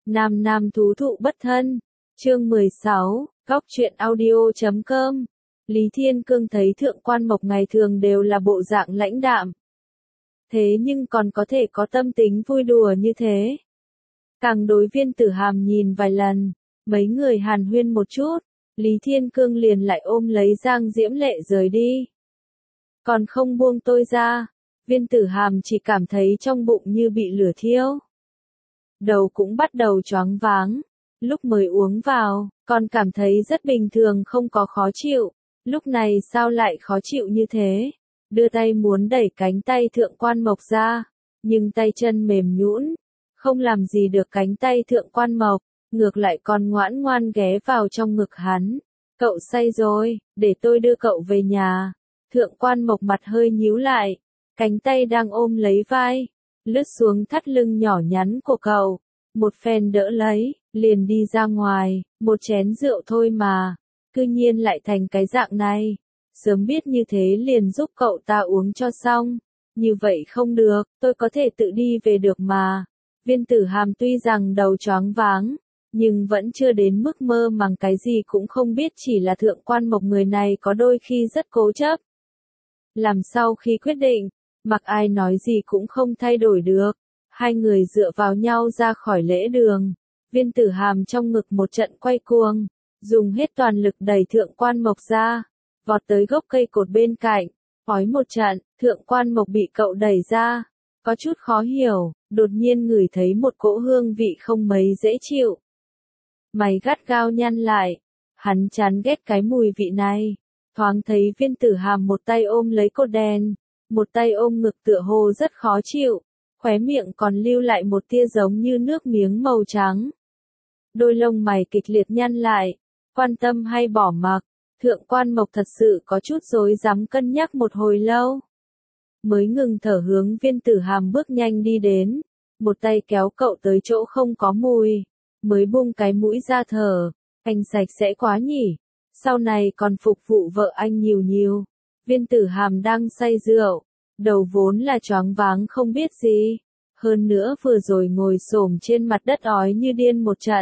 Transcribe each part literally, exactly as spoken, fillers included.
Nam nam thú thụ bất thân. Chương mười sáu, góc truyện audio chấm com. Lý Thiên Cương thấy Thượng Quan Mộc ngày thường đều là bộ dạng lãnh đạm. Thế nhưng còn có thể có tâm tính vui đùa như thế. Càng đối Viên Tử Hàm nhìn vài lần, mấy người hàn huyên một chút, Lý Thiên Cương liền lại ôm lấy Giang Diễm Lệ rời đi. Còn không buông tôi ra, Viên Tử Hàm chỉ cảm thấy trong bụng như bị lửa thiêu. Đầu cũng bắt đầu choáng váng, lúc mới uống vào, còn cảm thấy rất bình thường không có khó chịu, lúc này sao lại khó chịu như thế, đưa tay muốn đẩy cánh tay Thượng Quan Mộc ra, nhưng tay chân mềm nhũn, không làm gì được cánh tay Thượng Quan Mộc, ngược lại còn ngoãn ngoan ghé vào trong ngực hắn. Cậu say rồi, để tôi đưa cậu về nhà. Thượng Quan Mộc mặt hơi nhíu lại, cánh tay đang ôm lấy vai, lướt xuống thắt lưng nhỏ nhắn của cậu, một phen đỡ lấy, liền đi ra ngoài, một chén rượu thôi mà, cư nhiên lại thành cái dạng này, sớm biết như thế liền giúp cậu ta uống cho xong, như vậy không được, tôi có thể tự đi về được mà. Viên Tử Hàm tuy rằng đầu choáng váng, nhưng vẫn chưa đến mức mơ màng cái gì cũng không biết, chỉ là Thượng Quan Mộc người này có đôi khi rất cố chấp. Làm sau khi quyết định, mặc ai nói gì cũng không thay đổi được. Hai người dựa vào nhau ra khỏi lễ đường. Viên Tử Hàm trong ngực một trận quay cuồng, dùng hết toàn lực đẩy Thượng Quan Mộc ra, vọt tới gốc cây cột bên cạnh, hói một trận, Thượng Quan Mộc bị cậu đẩy ra, có chút khó hiểu, đột nhiên ngửi thấy một cỗ hương vị không mấy dễ chịu. Mày gắt gao nhăn lại, hắn chán ghét cái mùi vị này, thoáng thấy Viên Tử Hàm một tay ôm lấy cột đèn, một tay ôm ngực tựa hồ rất khó chịu, khóe miệng còn lưu lại một tia giống như nước miếng màu trắng. Đôi lông mày kịch liệt nhăn lại, quan tâm hay bỏ mặc, Thượng Quan Mộc thật sự có chút rối rắm cân nhắc một hồi lâu. Mới ngừng thở hướng Viên Tử Hàm bước nhanh đi đến, một tay kéo cậu tới chỗ không có mùi, mới buông cái mũi ra thở, anh sạch sẽ quá nhỉ, sau này còn phục vụ vợ anh nhiều nhiều. Viên Tử Hàm đang say rượu, đầu vốn là choáng váng không biết gì, hơn nữa vừa rồi ngồi xổm trên mặt đất ói như điên một trận.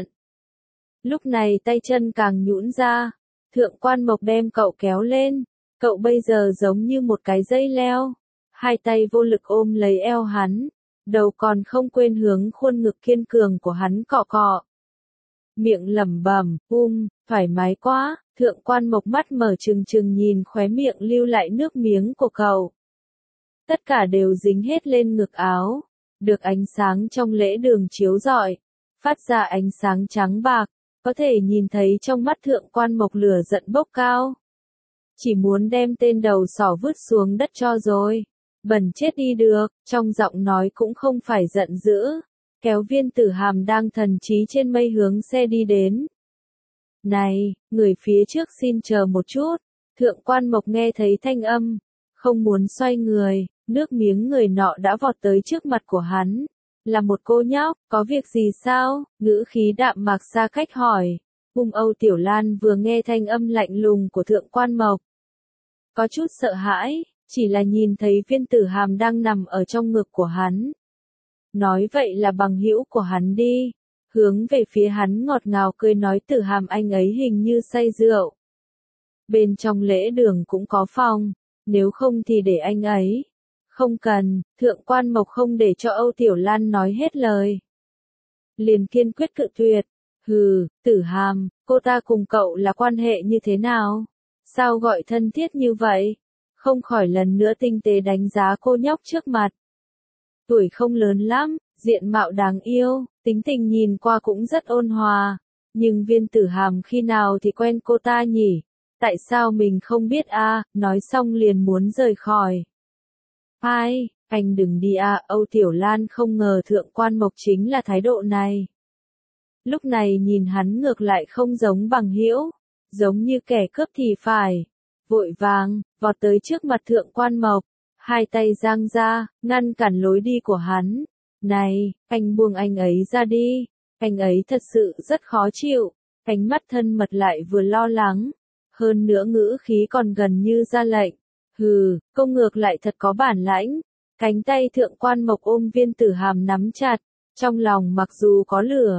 Lúc này tay chân càng nhũn ra, Thượng Quan Mộc đem cậu kéo lên, cậu bây giờ giống như một cái dây leo, hai tay vô lực ôm lấy eo hắn, đầu còn không quên hướng khuôn ngực kiên cường của hắn cọ cọ. Miệng lẩm bẩm, um, thoải mái quá, Thượng Quan Mộc mắt mở trừng trừng nhìn khóe miệng lưu lại nước miếng của cậu. Tất cả đều dính hết lên ngực áo, được ánh sáng trong lễ đường chiếu rọi, phát ra ánh sáng trắng bạc, có thể nhìn thấy trong mắt Thượng Quan Mộc lửa giận bốc cao. Chỉ muốn đem tên đầu sỏ vứt xuống đất cho rồi, bẩn chết đi được, trong giọng nói cũng không phải giận dữ, kéo Viên Tử Hàm đang thần trí trên mây hướng xe đi đến. Này, người phía trước xin chờ một chút, Thượng Quan Mộc nghe thấy thanh âm, không muốn xoay người, nước miếng người nọ đã vọt tới trước mặt của hắn. Là một cô nhóc, có việc gì sao? Ngữ khí đạm mạc xa cách hỏi. Ung Âu Tiểu Lan vừa nghe thanh âm lạnh lùng của Thượng Quan Mộc, có chút sợ hãi, chỉ là nhìn thấy Viên Tử Hàm đang nằm ở trong ngực của hắn. Nói vậy là bằng hữu của hắn đi, hướng về phía hắn ngọt ngào cười nói Tử Hàm anh ấy hình như say rượu. Bên trong lễ đường cũng có phòng, nếu không thì để anh ấy. Không cần, Thượng Quan Mộc không để cho Âu Tiểu Lan nói hết lời. Liền kiên quyết cự tuyệt. Hừ, Tử Hàm, cô ta cùng cậu là quan hệ như thế nào? Sao gọi thân thiết như vậy? Không khỏi lần nữa tinh tế đánh giá cô nhóc trước mặt. Tuổi không lớn lắm, diện mạo đáng yêu, tính tình nhìn qua cũng rất ôn hòa. Nhưng Viên Tử Hàm khi nào thì quen cô ta nhỉ? Tại sao mình không biết a? À? Nói xong liền muốn rời khỏi. Ai, anh đừng đi à, Âu Tiểu Lan không ngờ Thượng Quan Mộc chính là thái độ này. Lúc này nhìn hắn ngược lại không giống bằng hữu, giống như kẻ cướp thì phải. Vội vàng, vọt tới trước mặt Thượng Quan Mộc, hai tay giang ra, ngăn cản lối đi của hắn. Này, anh buông anh ấy ra đi, anh ấy thật sự rất khó chịu, ánh mắt thân mật lại vừa lo lắng, hơn nữa ngữ khí còn gần như ra lệnh. Hừ, cô ngược lại thật có bản lãnh. Cánh tay Thượng Quan Mộc ôm Viên Tử Hàm nắm chặt, trong lòng mặc dù có lửa,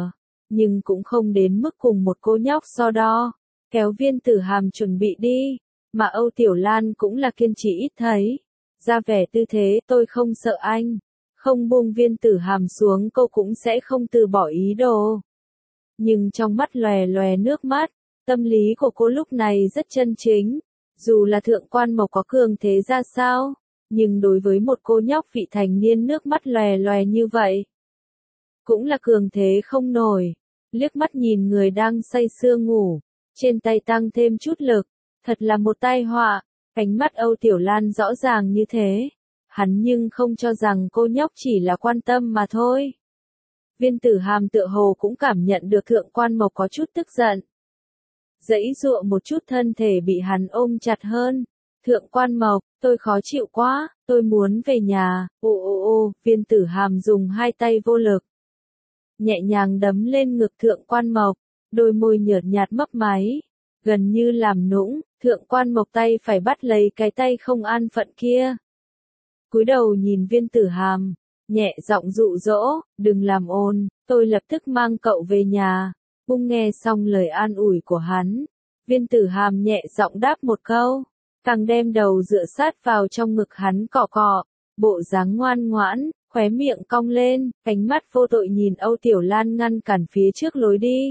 nhưng cũng không đến mức cùng một cô nhóc so đo, kéo Viên Tử Hàm chuẩn bị đi, mà Âu Tiểu Lan cũng là kiên trì ít thấy, ra vẻ tư thế tôi không sợ anh, không buông Viên Tử Hàm xuống cô cũng sẽ không từ bỏ ý đồ. Nhưng trong mắt lòe lòe nước mắt, tâm lý của cô lúc này rất chân chính, dù là Thượng Quan Mộc có cường thế ra sao, nhưng đối với một cô nhóc vị thành niên nước mắt lòe lòe như vậy, cũng là cường thế không nổi. Liếc mắt nhìn người đang say sưa ngủ, trên tay tăng thêm chút lực, thật là một tai họa. Ánh mắt Âu Tiểu Lan rõ ràng như thế, hắn nhưng không cho rằng cô nhóc chỉ là quan tâm mà thôi. Viên Tử Hàm tựa hồ cũng cảm nhận được Thượng Quan Mộc có chút tức giận, giãy giụa một chút thân thể bị hắn ôm chặt hơn. Thượng Quan Mộc, tôi khó chịu quá, tôi muốn về nhà. Ô ô ô, Viên Tử Hàm dùng hai tay vô lực, nhẹ nhàng đấm lên ngực Thượng Quan Mộc, đôi môi nhợt nhạt mấp máy, gần như làm nũng. Thượng Quan Mộc tay phải bắt lấy cái tay không an phận kia, cúi đầu nhìn Viên Tử Hàm, nhẹ giọng dụ dỗ, đừng làm ồn, tôi lập tức mang cậu về nhà. Bung nghe xong lời an ủi của hắn, Viên Tử Hàm nhẹ giọng đáp một câu, càng đem đầu dựa sát vào trong ngực hắn cọ cọ, bộ dáng ngoan ngoãn, khóe miệng cong lên, ánh mắt vô tội nhìn Âu Tiểu Lan ngăn cản phía trước lối đi.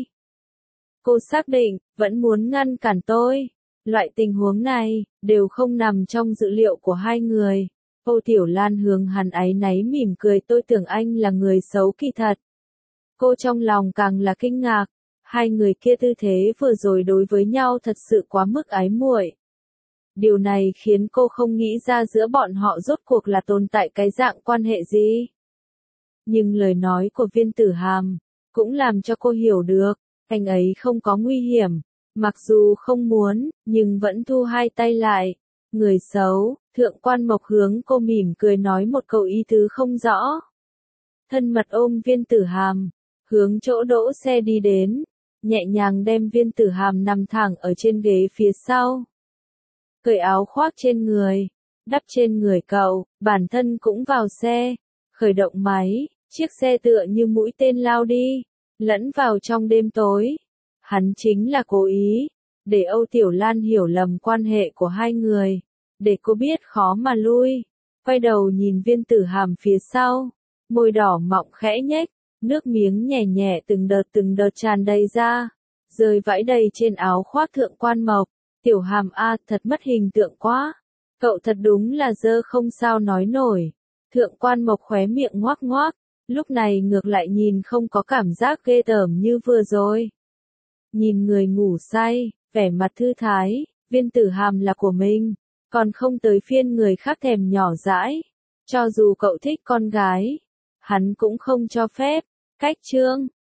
Cô xác định, vẫn muốn ngăn cản tôi. Loại tình huống này, đều không nằm trong dự liệu của hai người. Âu Tiểu Lan hướng hắn áy náy mỉm cười, tôi tưởng anh là người xấu kỳ thật. Cô trong lòng càng là kinh ngạc, hai người kia tư thế vừa rồi đối với nhau thật sự quá mức ái muội. Điều này khiến cô không nghĩ ra giữa bọn họ rốt cuộc là tồn tại cái dạng quan hệ gì. Nhưng lời nói của Viên Tử Hàm, cũng làm cho cô hiểu được, anh ấy không có nguy hiểm. Mặc dù không muốn, nhưng vẫn thu hai tay lại. Người xấu, Thượng Quan Mộc hướng cô mỉm cười nói một câu ý tứ không rõ. Thân mật ôm Viên Tử Hàm, hướng chỗ đỗ xe đi đến, nhẹ nhàng đem Viên Tử Hàm nằm thẳng ở trên ghế phía sau. Cởi áo khoác trên người, đắp trên người cậu, bản thân cũng vào xe, khởi động máy, chiếc xe tựa như mũi tên lao đi, lẫn vào trong đêm tối. Hắn chính là cố ý, để Âu Tiểu Lan hiểu lầm quan hệ của hai người, để cô biết khó mà lui. Quay đầu nhìn Viên Tử Hàm phía sau, môi đỏ mọng khẽ nhếch, nước miếng nhẹ nhẹ từng đợt từng đợt tràn đầy ra, rơi vãi đầy trên áo khoác Thượng Quan Mộc. Tiểu Hàm a, thật mất hình tượng quá, cậu thật đúng là dơ không sao nói nổi. Thượng Quan Mộc khóe miệng ngoác ngoác, lúc này ngược lại nhìn không có cảm giác ghê tởm như vừa rồi. Nhìn người ngủ say, vẻ mặt thư thái, Viên Tử Hàm là của mình, còn không tới phiên người khác thèm nhỏ dãi. Cho dù cậu thích con gái, hắn cũng không cho phép. Cách chương